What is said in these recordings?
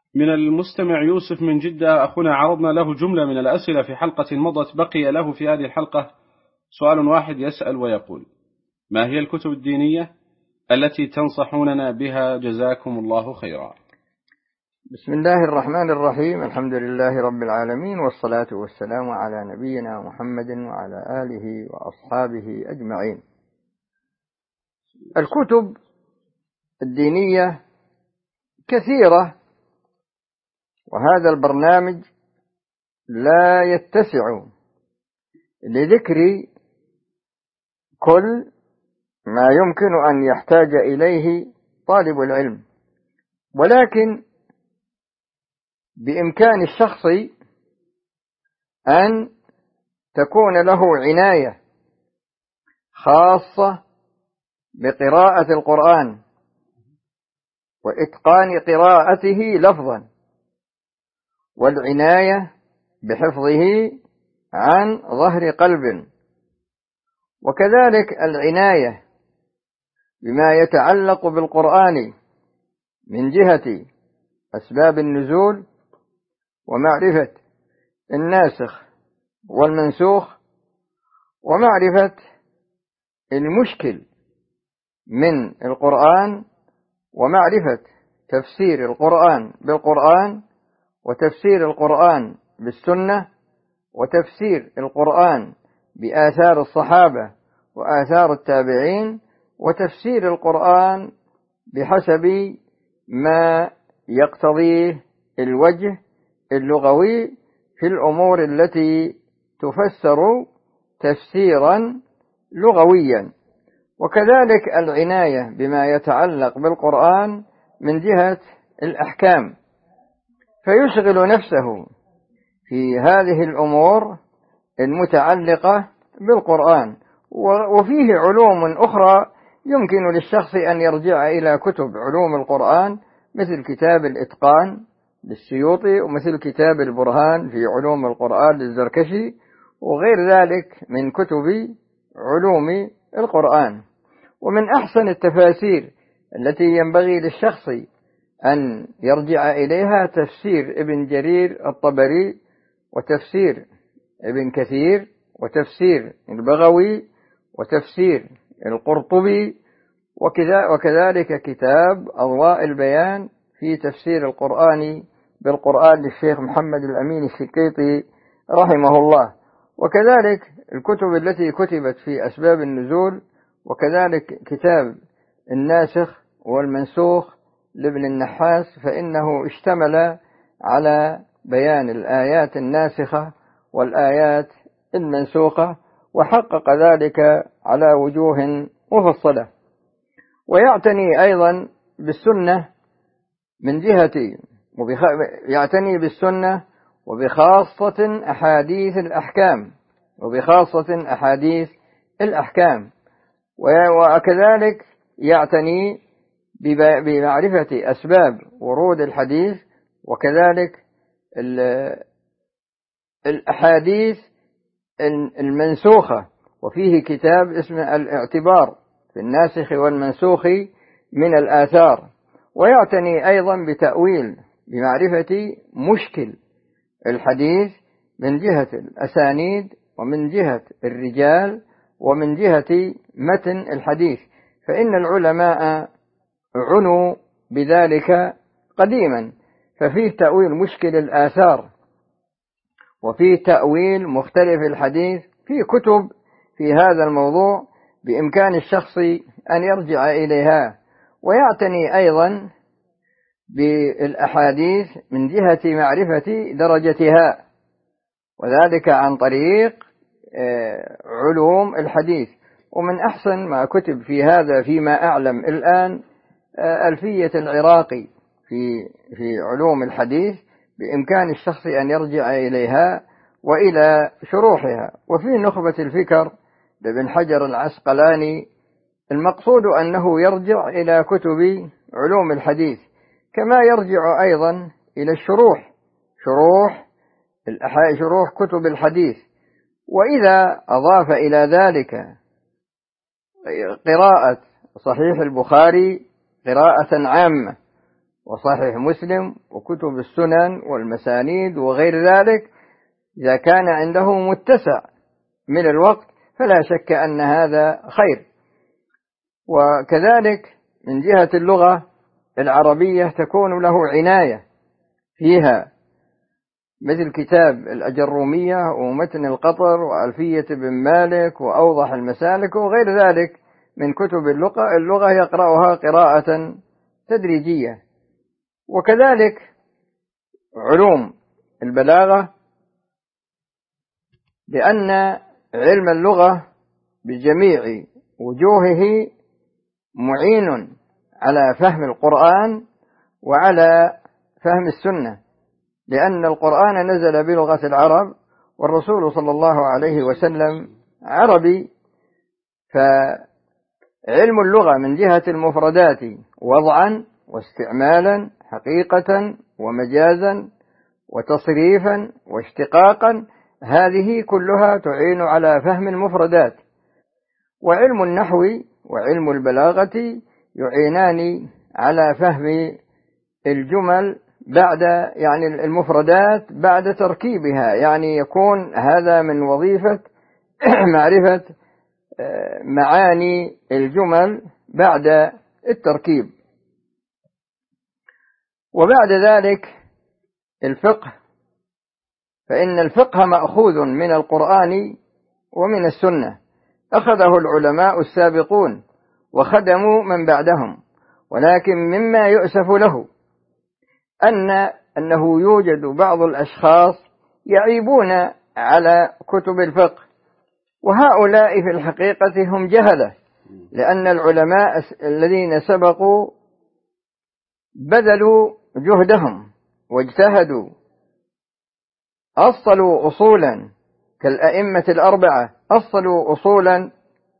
من المستمع يوسف من جدة أخونا، عرضنا له جملة من الأسئلة في حلقة مضت، بقي له في هذه الحلقة سؤال واحد يسأل ويقول: ما هي الكتب الدينية التي تنصحوننا بها؟ جزاكم الله خيرا. بسم الله الرحمن الرحيم. الحمد لله رب العالمين، والصلاة والسلام على نبينا محمد وعلى آله وأصحابه أجمعين. الكتب الدينية كثيرة، وهذا البرنامج لا يتسع لذكر كل ما يمكن أن يحتاج إليه طالب العلم، ولكن بإمكان الشخص أن تكون له عناية خاصة بقراءة القرآن وإتقان قراءته لفظا، والعناية بحفظه عن ظهر قلب، وكذلك العناية بما يتعلق بالقرآن من جهة أسباب النزول ومعرفة الناسخ والمنسوخ ومعرفة المشكل من القرآن ومعرفة تفسير القرآن بالقرآن وتفسير القرآن بالسنة وتفسير القرآن بآثار الصحابة وآثار التابعين وتفسير القرآن بحسب ما يقتضيه الوجه اللغوي في الأمور التي تفسر تفسيرا لغويا، وكذلك العناية بما يتعلق بالقرآن من جهة الأحكام، فيشغل نفسه في هذه الأمور المتعلقة بالقرآن. وفيه علوم أخرى يمكن للشخص أن يرجع إلى كتب علوم القرآن، مثل كتاب الإتقان للسيوطي، ومثل كتاب البرهان في علوم القرآن للزركشي، وغير ذلك من كتب علوم القرآن. ومن أحسن التفاسير التي ينبغي للشخص أن يرجع إليها تفسير ابن جرير الطبري، وتفسير ابن كثير، وتفسير البغوي، وتفسير القرطبي، وكذلك كتاب أضواء البيان في تفسير القرآن بالقرآن للشيخ محمد الأمين الشنقيطي رحمه الله، وكذلك الكتب التي كتبت في أسباب النزول، وكذلك كتاب الناسخ والمنسوخ لابن النحاس، فإنه اشتمل على بيان الآيات الناسخة والآيات المنسوخة، وحقق ذلك على وجوه مفصلة. ويعتني أيضا بالسنة من جهة يعتني بالسنة وبخاصة أحاديث الأحكام، وكذلك يعتني بمعرفة أسباب ورود الحديث، وكذلك الأحاديث المنسوخة، وفيه كتاب اسمه الاعتبار في الناسخ والمنسوخ من الآثار. ويعتني أيضا بمعرفة مشكل الحديث من جهة الأسانيد ومن جهة الرجال ومن جهة متن الحديث، فإن العلماء عنوا بذلك قديما، ففيه تأويل مشكل الآثار، وفيه تأويل مختلف الحديث، في كتب في هذا الموضوع بإمكان الشخص أن يرجع إليها. ويعتني أيضا بالأحاديث من جهة معرفة درجتها، وذلك عن طريق علوم الحديث. ومن أحسن ما كتب في هذا فيما أعلم الآن ألفية العراقي في علوم الحديث، بإمكان الشخص أن يرجع إليها وإلى شروحها. وفي نخبة الفكر لابن حجر العسقلاني، المقصود أنه يرجع إلى كتب علوم الحديث، كما يرجع أيضا إلى شروح كتب الحديث. وإذا أضاف إلى ذلك قراءة صحيح البخاري قراءة عامة، وصحيح مسلم وكتب السنن والمسانيد وغير ذلك، إذا كان عنده متسع من الوقت فلا شك أن هذا خير. وكذلك من جهة اللغة العربية تكون له عناية فيها، مثل كتاب الأجرومية ومتن القطر وألفية بن مالك وأوضح المسالك وغير ذلك من كتب اللغة يقرأها قراءة تدريجية. وكذلك علوم البلاغة، لأن علم اللغة بجميع وجوهه معين على فهم القرآن وعلى فهم السنة، لأن القرآن نزل بلغة العرب والرسول صلى الله عليه وسلم عربي. فعلم اللغة من جهة المفردات وضعا واستعمالا حقيقة ومجازا وتصريفا واشتقاقا، هذه كلها تعين على فهم المفردات. وعلم النحو وعلم البلاغة يعينان على فهم الجمل بعد المفردات بعد تركيبها، يعني يكون هذا من وظيفة معرفة معاني الجمل بعد التركيب. وبعد ذلك الفقه، فإن الفقه مأخوذ من القرآن ومن السنة، أخذه العلماء السابقون وخدموا من بعدهم، ولكن مما يؤسف له أنه يوجد بعض الأشخاص يعيبون على كتب الفقه، وهؤلاء في الحقيقة هم جهلة، لأن العلماء الذين سبقوا بذلوا جهدهم واجتهدوا، أصلوا أصولا كالأئمة الأربعة، أصلوا أصولا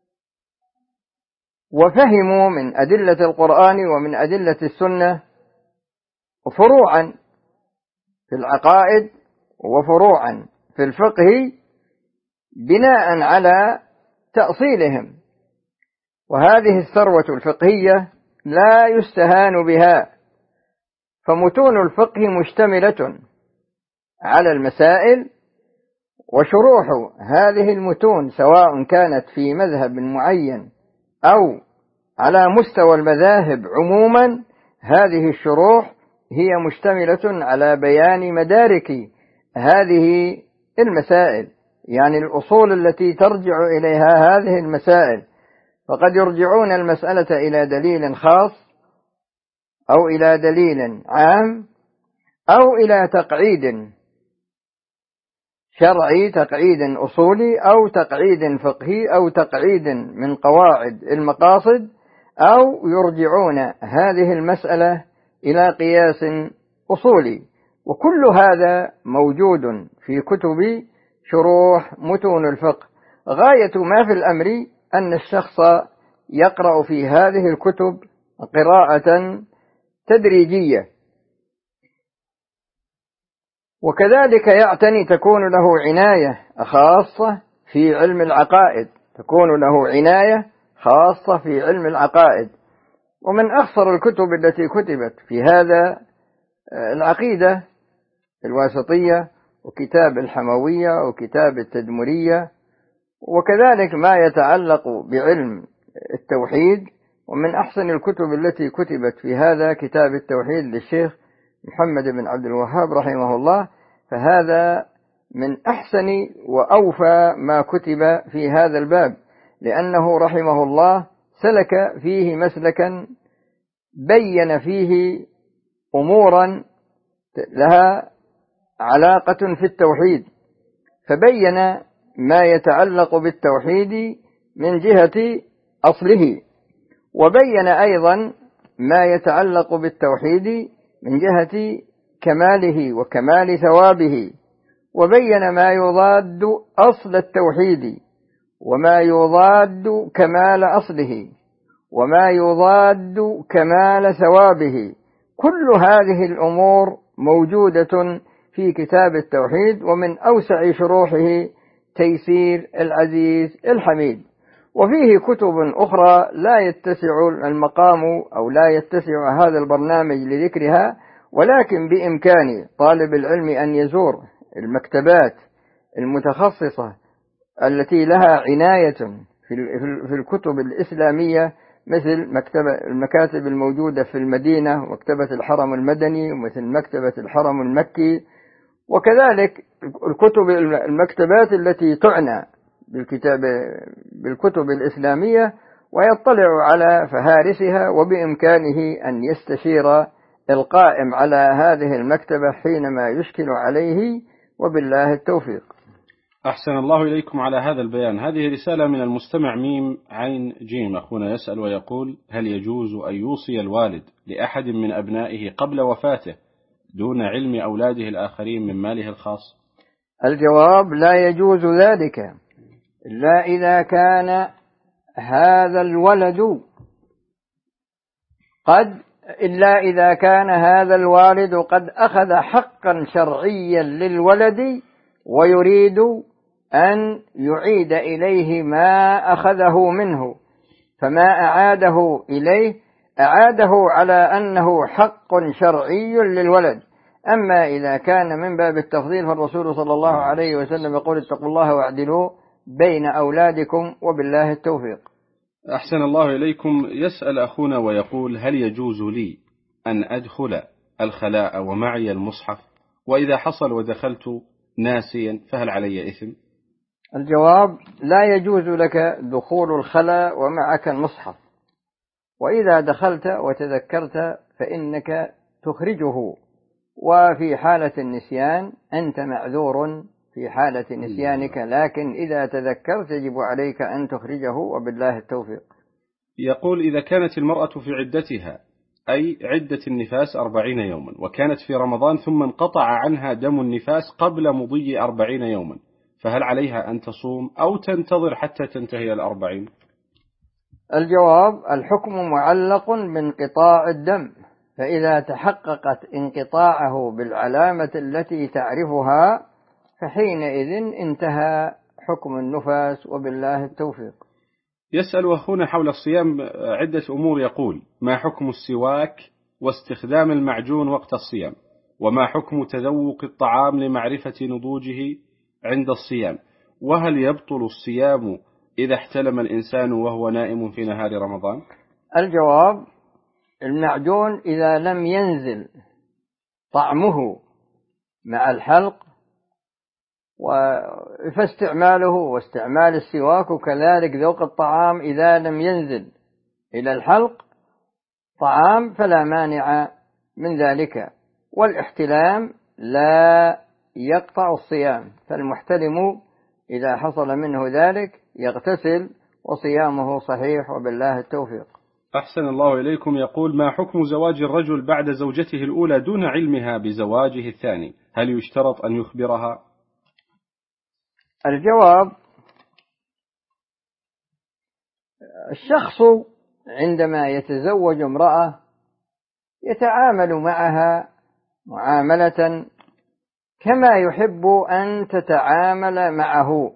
وفهموا من أدلة القرآن ومن أدلة السنة فروعا في العقائد وفروعا في الفقه بناء على تأصيلهم. وهذه الثروة الفقهية لا يستهان بها، فمتون الفقه مشتملة على المسائل، وشروح هذه المتون سواء كانت في مذهب معين أو على مستوى المذاهب عموما، هذه الشروح هي مشتملة على بيان مدارك هذه المسائل، يعني الأصول التي ترجع إليها هذه المسائل. فقد يرجعون المسألة إلى دليل خاص أو إلى دليل عام أو إلى تقعيد شرعي، تقعيد أصولي أو تقعيد فقهي أو تقعيد من قواعد المقاصد، أو يرجعون هذه المسألة إلى قياس أصولي. وكل هذا موجود في كتب شروح متون الفقه. غاية ما في الأمر أن الشخص يقرأ في هذه الكتب قراءة تدريجية، وكذلك يعتني، تكون له عناية خاصة في علم العقائد، تكون له عناية خاصة في علم العقائد. ومن أخصر الكتب التي كتبت في هذا العقيدة الواسطية وكتاب الحموية وكتاب التدمرية، وكذلك ما يتعلق بعلم التوحيد. ومن أحسن الكتب التي كتبت في هذا كتاب التوحيد للشيخ محمد بن عبد الوهاب رحمه الله، فهذا من أحسن وأوفى ما كتب في هذا الباب، لأنه رحمه الله سلك فيه مسلكا بين فيه أمورا لها علاقة في التوحيد، فبين ما يتعلق بالتوحيد من جهة أصله، وبين أيضا ما يتعلق بالتوحيد من جهة كماله وكمال ثوابه، وبين ما يضاد أصل التوحيد وما يضاد كمال أصله وما يضاد كمال ثوابه. كل هذه الأمور موجودة في كتاب التوحيد، ومن أوسع شروحه تيسير العزيز الحميد. وفيه كتب أخرى لا يتسع المقام أو لا يتسع هذا البرنامج لذكرها، ولكن بإمكان طالب العلم أن يزور المكتبات المتخصصة التي لها عناية في الكتب الإسلامية، مثل المكاتب الموجودة في المدينة، ومكتبة الحرم المدني، ومثل مكتبة الحرم المكي، وكذلك المكتبات التي تعنى بالكتب الإسلامية، ويطلع على فهارسها، وبإمكانه أن يستشير القائم على هذه المكتبة حينما يشكل عليه، وبالله التوفيق. أحسن الله إليكم على هذا البيان. هذه رسالة من المستمع ميم عين جيم، أخونا يسأل ويقول: هل يجوز أن يوصي الوالد لأحد من أبنائه قبل وفاته دون علم أولاده الآخرين من ماله الخاص؟ الجواب: لا يجوز ذلك إلا إذا كان هذا الوالد قد أخذ حقا شرعيا للولد، ويريد أن يعيد إليه ما أخذه منه، فما أعاده إليه أعاده على أنه حق شرعي للولد. أما إذا كان من باب التفضيل فالرسول صلى الله عليه وسلم يقول: اتقوا الله واعدلوا بين أولادكم، وبالله التوفيق. أحسن الله إليكم. يسأل أخونا ويقول: هل يجوز لي أن أدخل الخلاء ومعي المصحف، وإذا حصل ودخلت ناسيا فهل علي إثم؟ الجواب: لا يجوز لك دخول الخلاء ومعك المصحف، وإذا دخلت وتذكرت فإنك تخرجه، وفي حالة النسيان أنت معذور في حالة نسيانك، لكن إذا تذكرت يجب عليك أن تخرجه، وبالله التوفيق. يقول: إذا كانت المرأة في عدتها، أي عدة النفاس 40 يوما، وكانت في رمضان ثم انقطع عنها دم النفاس قبل مضي 40 يوما، فهل عليها أن تصوم أو تنتظر حتى تنتهي 40؟ الجواب: الحكم معلق بانقطاع الدم، فإذا تحققت انقطاعه بالعلامة التي تعرفها فحينئذ انتهى حكم النفاس، وبالله التوفيق. يسأل أخونا حول الصيام عدة أمور، يقول: ما حكم السواك واستخدام المعجون وقت الصيام؟ وما حكم تذوق الطعام لمعرفة نضوجه عند الصيام؟ وهل يبطل الصيام إذا احتلم الإنسان وهو نائم في نهار رمضان؟ الجواب: المعجون إذا لم ينزل طعمه مع الحلق فاستعماله، واستعمال السواك وكذلك ذوق الطعام إذا لم ينزل إلى الحلق طعام فلا مانع من ذلك، والاحتلام لا يقطع الصيام، فالمحتلم إذا حصل منه ذلك يغتسل وصيامه صحيح، وبالله التوفيق. أحسن الله إليكم. يقول: ما حكم زواج الرجل بعد زوجته الأولى دون علمها بزواجه الثاني؟ هل يشترط أن يخبرها؟ الجواب: الشخص عندما يتزوج امرأة يتعامل معها معاملة كما يحب أن تتعامل معه،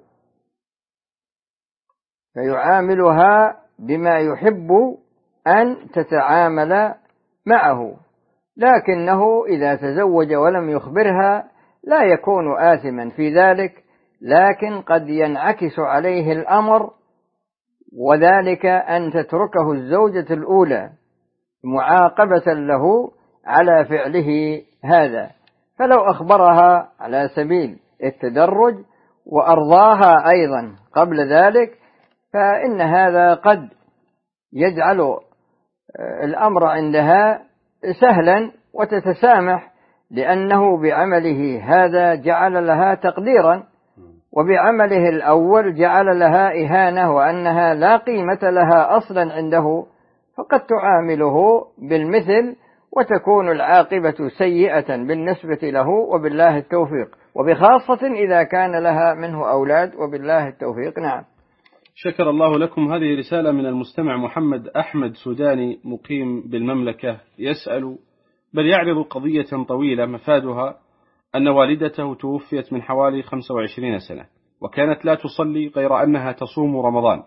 فيعاملها بما يحب أن تتعامل معه، لكنه إذا تزوج ولم يخبرها لا يكون آثما في ذلك، لكن قد ينعكس عليه الأمر، وذلك أن تتركه الزوجة الأولى معاقبة له على فعله هذا، فلو أخبرها على سبيل التدرج وأرضاها أيضا قبل ذلك فإن هذا قد يجعل الأمر عندها سهلا وتتسامح، لأنه بعمله هذا جعل لها تقديرا، وبعمله الأول جعل لها إهانة وأنها لا قيمة لها أصلا عنده، فقد تعامله بالمثل وتكون العاقبة سيئة بالنسبة له، وبالله التوفيق، وبخاصة إذا كان لها منه أولاد، وبالله التوفيق. نعم. شكر الله لكم. هذه رسالة من المستمع محمد أحمد سوداني مقيم بالمملكة، يسأل بل يعرض قضية طويلة مفادها أن والدته توفيت من حوالي 25 سنة، وكانت لا تصلي غير أنها تصوم رمضان،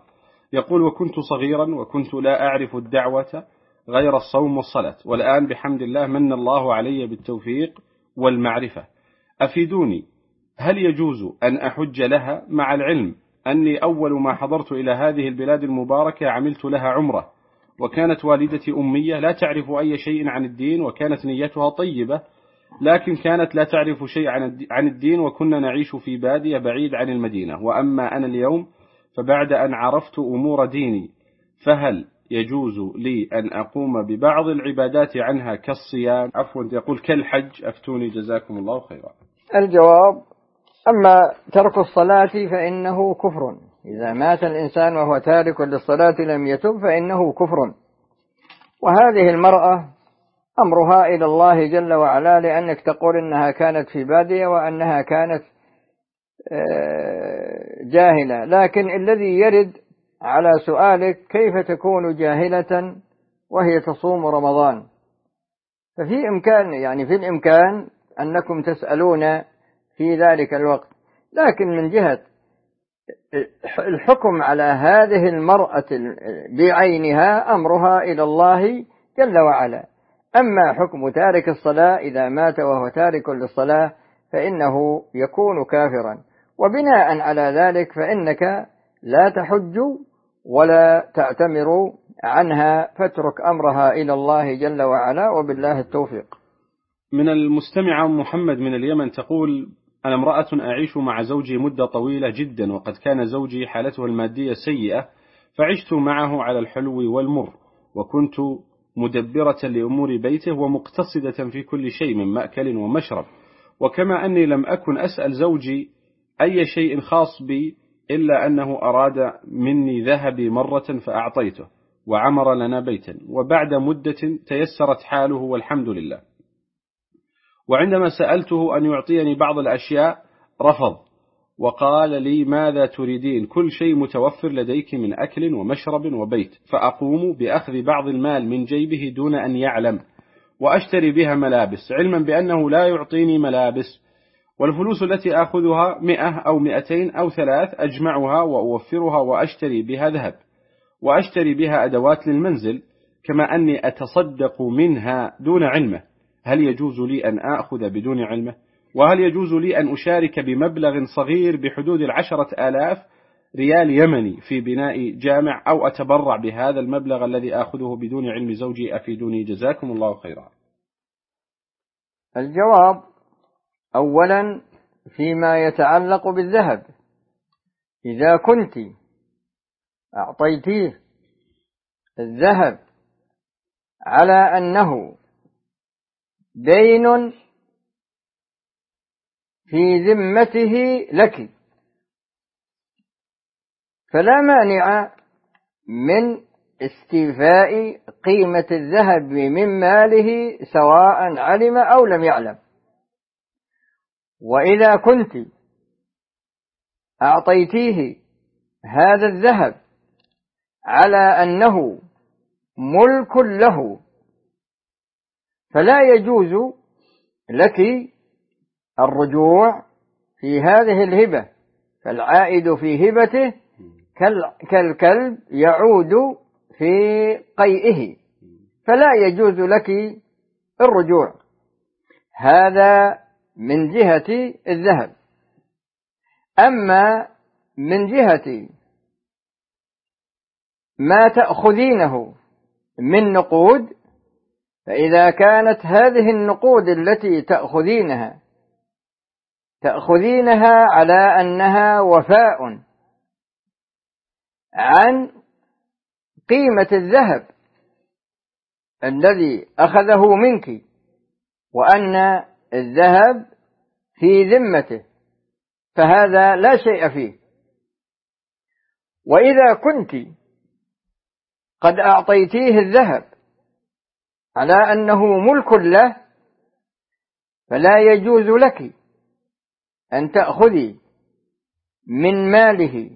يقول: وكنت صغيرا وكنت لا أعرف الدعوة غير الصوم والصلاة، والآن بحمد الله من الله علي بالتوفيق والمعرفة، أفيدوني، هل يجوز أن أحج لها؟ مع العلم أني أول ما حضرت إلى هذه البلاد المباركة عملت لها عمرة، وكانت والدتي أمية لا تعرف أي شيء عن الدين، وكانت نيتها طيبة، لكن كانت لا تعرف شيء عن الدين، وكنا نعيش في بادية بعيد عن المدينة. وأما أنا اليوم فبعد أن عرفت أمور ديني، فهل يجوز لي أن أقوم ببعض العبادات عنها كالصيام، يقول كالحج، أفتوني جزاكم الله خيرا. الجواب: أما ترك الصلاة فإنه كفر، إذا مات الإنسان وهو تارك للصلاة لم يتب فإنه كفر. وهذه المرأة أمرها إلى الله جل وعلا، لأنك تقول إنها كانت في بادية وأنها كانت جاهلة، لكن الذي يرد على سؤالك كيف تكون جاهلة وهي تصوم رمضان، ففي الإمكان أنكم تسألون في ذلك الوقت، لكن من جهة الحكم على هذه المرأة بعينها أمرها إلى الله جل وعلا. أما حكم تارك الصلاة إذا مات وهو تارك للصلاة فإنه يكون كافرا، وبناء على ذلك فإنك لا تحج ولا تعتمر عنها، فاترك أمرها إلى الله جل وعلا، وبالله التوفيق. من المستمعة محمد من اليمن تقول: أنا امرأة أعيش مع زوجي مدة طويلة جدا، وقد كان زوجي حالته المادية سيئة، فعشت معه على الحلو والمر، وكنت مدبرة لأمور بيته ومقتصدة في كل شيء من مأكل ومشرب، وكما أني لم أكن أسأل زوجي أي شيء خاص بي إلا أنه أراد مني ذهبي مرة فأعطيته وعمر لنا بيتا، وبعد مدة تيسرت حاله والحمد لله. وعندما سألته أن يعطيني بعض الأشياء رفض، وقال لي: ماذا تريدين؟ كل شيء متوفر لديك من أكل ومشرب وبيت. فأقوم بأخذ بعض المال من جيبه دون أن يعلم، وأشتري بها ملابس، علما بأنه لا يعطيني ملابس، والفلوس التي أخذها 100 أو 200 أو 3 أجمعها وأوفرها وأشتري بها ذهب، وأشتري بها أدوات للمنزل، كما أني أتصدق منها دون علمه. هل يجوز لي أن أخذ بدون علمه؟ وهل يجوز لي أن أشارك بمبلغ صغير بحدود 10,000 ريال يمني في بناء جامع، أو أتبرع بهذا المبلغ الذي أخذه بدون علم زوجي؟ أفيدوني جزاكم الله خيرا. الجواب: أولا فيما يتعلق بالذهب، إذا كنت أعطيتيه الذهب على أنه دين في ذمته لك، فلا مانع من استيفاء قيمة الذهب من ماله سواء علم أو لم يعلم. وإذا كنت أعطيتيه هذا الذهب على أنه ملك له، فلا يجوز لك الرجوع في هذه الهبة، فالعائد في هبته كالكلب يعود في قيئه، فلا يجوز لك الرجوع. هذا من جهة الذهب. أما من جهة ما تأخذينه من نقود، فإذا كانت هذه النقود التي تأخذينها على أنها وفاء عن قيمة الذهب الذي أخذه منك، وأن الذهب في ذمته، فهذا لا شيء فيه. وإذا كنت قد أعطيتيه الذهب على أنه ملك له، فلا يجوز لك أن تأخذي من ماله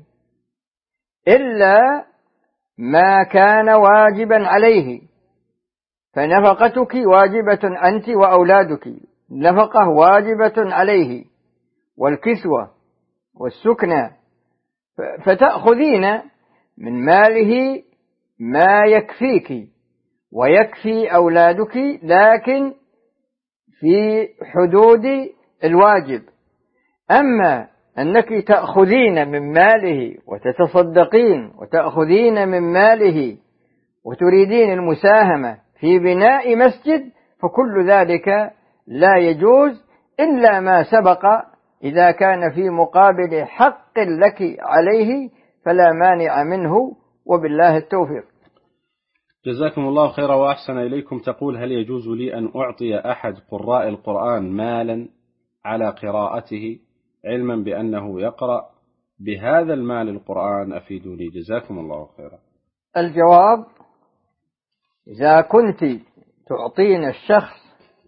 إلا ما كان واجبا عليه، فنفقتك واجبة أنت وأولادك، نفقة واجبة عليه، والكسوة والسكنى، فتأخذين من ماله ما يكفيك ويكفي أولادك، لكن في حدود الواجب. أما أنك تأخذين من ماله وتتصدقين وتأخذين من ماله وتريدين المساهمة في بناء مسجد، فكل ذلك لا يجوز إلا ما سبق. إذا كان في مقابل حق لك عليه فلا مانع منه، وبالله التوفيق. جزاكم الله خيرا وأحسن إليكم. تقول: هل يجوز لي أن أعطي أحد قراء القرآن مالا على قراءته علما بأنه يقرأ بهذا المال القرآن؟ أفيدوني جزاكم الله خيرا. الجواب: إذا كنت تعطين الشخص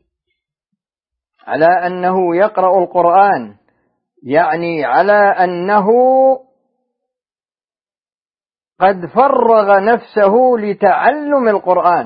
على أنه يقرأ القرآن، يعني على أنه قد فرغ نفسه لتعلم القرآن،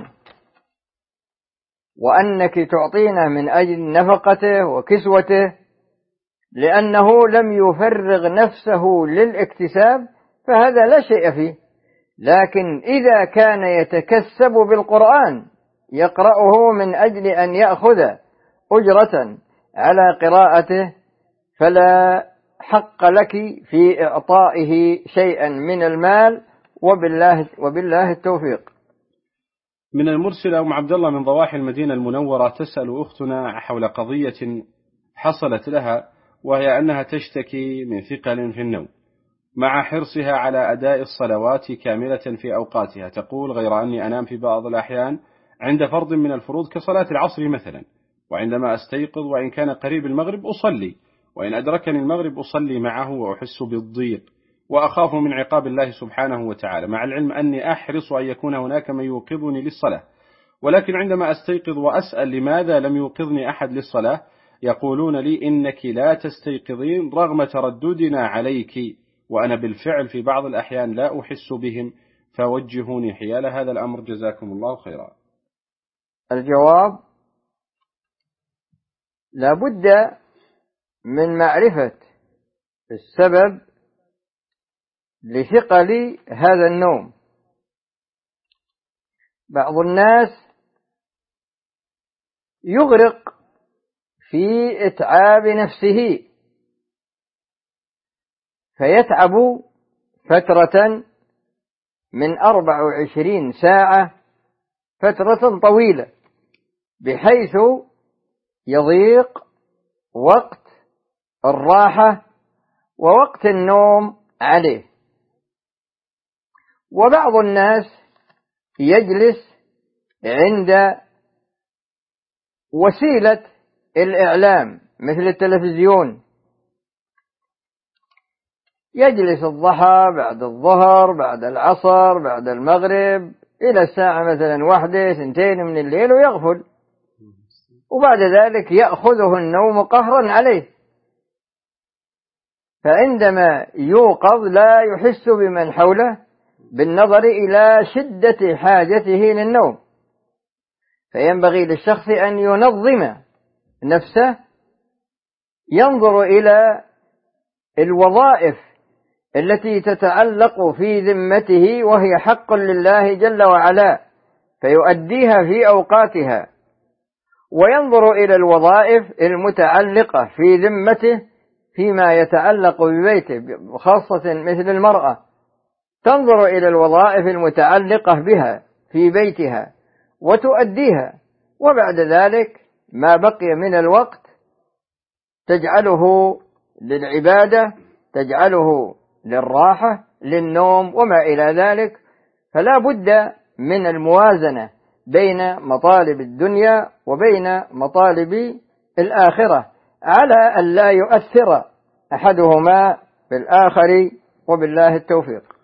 وأنك تعطينه من أجل نفقته وكسوته لأنه لم يفرغ نفسه للاكتساب، فهذا لا شيء فيه. لكن إذا كان يتكسب بالقرآن يقرأه من أجل أن يأخذ أجرة على قراءته، فلا حق لك في إعطائه شيئا من المال، وبالله التوفيق. من المرسل أم عبد الله من ضواحي المدينة المنورة تسأل أختنا حول قضية حصلت لها، وهي أنها تشتكي من ثقل في النوم مع حرصها على أداء الصلوات كاملة في أوقاتها. تقول: غير أني أنام في بعض الأحيان عند فرض من الفروض كصلاة العصر مثلا، وعندما أستيقظ وإن كان قريب المغرب أصلي، وإن أدركني المغرب أصلي معه، وأحس بالضيق وأخاف من عقاب الله سبحانه وتعالى، مع العلم أني أحرص أن يكون هناك من يوقظني للصلاة. ولكن عندما أستيقظ وأسأل لماذا لم يوقظني أحد للصلاة، يقولون لي: إنك لا تستيقظين رغم ترددنا عليك، وأنا بالفعل في بعض الأحيان لا أحس بهم، فوجهوني حيال هذا الأمر جزاكم الله خيرا. الجواب: لا بد من معرفة السبب لثقل هذا النوم. بعض الناس يغرق في إتعاب نفسه فيتعب فترة من 24 ساعة، فترة طويلة، بحيث يضيق وقت الراحة ووقت النوم عليه. وبعض الناس يجلس عند وسيلة الإعلام مثل التلفزيون، يجلس الضحى، بعد الظهر، بعد العصر، بعد المغرب، إلى الساعة مثلا 1-2 من الليل ويغفل، وبعد ذلك يأخذه النوم قهرا عليه، فعندما يوقظ لا يحس بمن حوله بالنظر إلى شدة حاجته للنوم. فينبغي للشخص أن ينظم نفسه، ينظر إلى الوظائف التي تتعلق في ذمته وهي حق لله جل وعلا، فيؤديها في أوقاتها، وينظر إلى الوظائف المتعلقة في ذمته فيما يتعلق ببيته، خاصة مثل المرأة تنظر إلى الوظائف المتعلقة بها في بيتها وتؤديها، وبعد ذلك ما بقي من الوقت تجعله للعبادة، تجعله للراحة، للنوم وما إلى ذلك. فلا بد من الموازنة بين مطالب الدنيا وبين مطالب الآخرة، على أن لا يؤثر أحدهما بالآخر، وبالله التوفيق.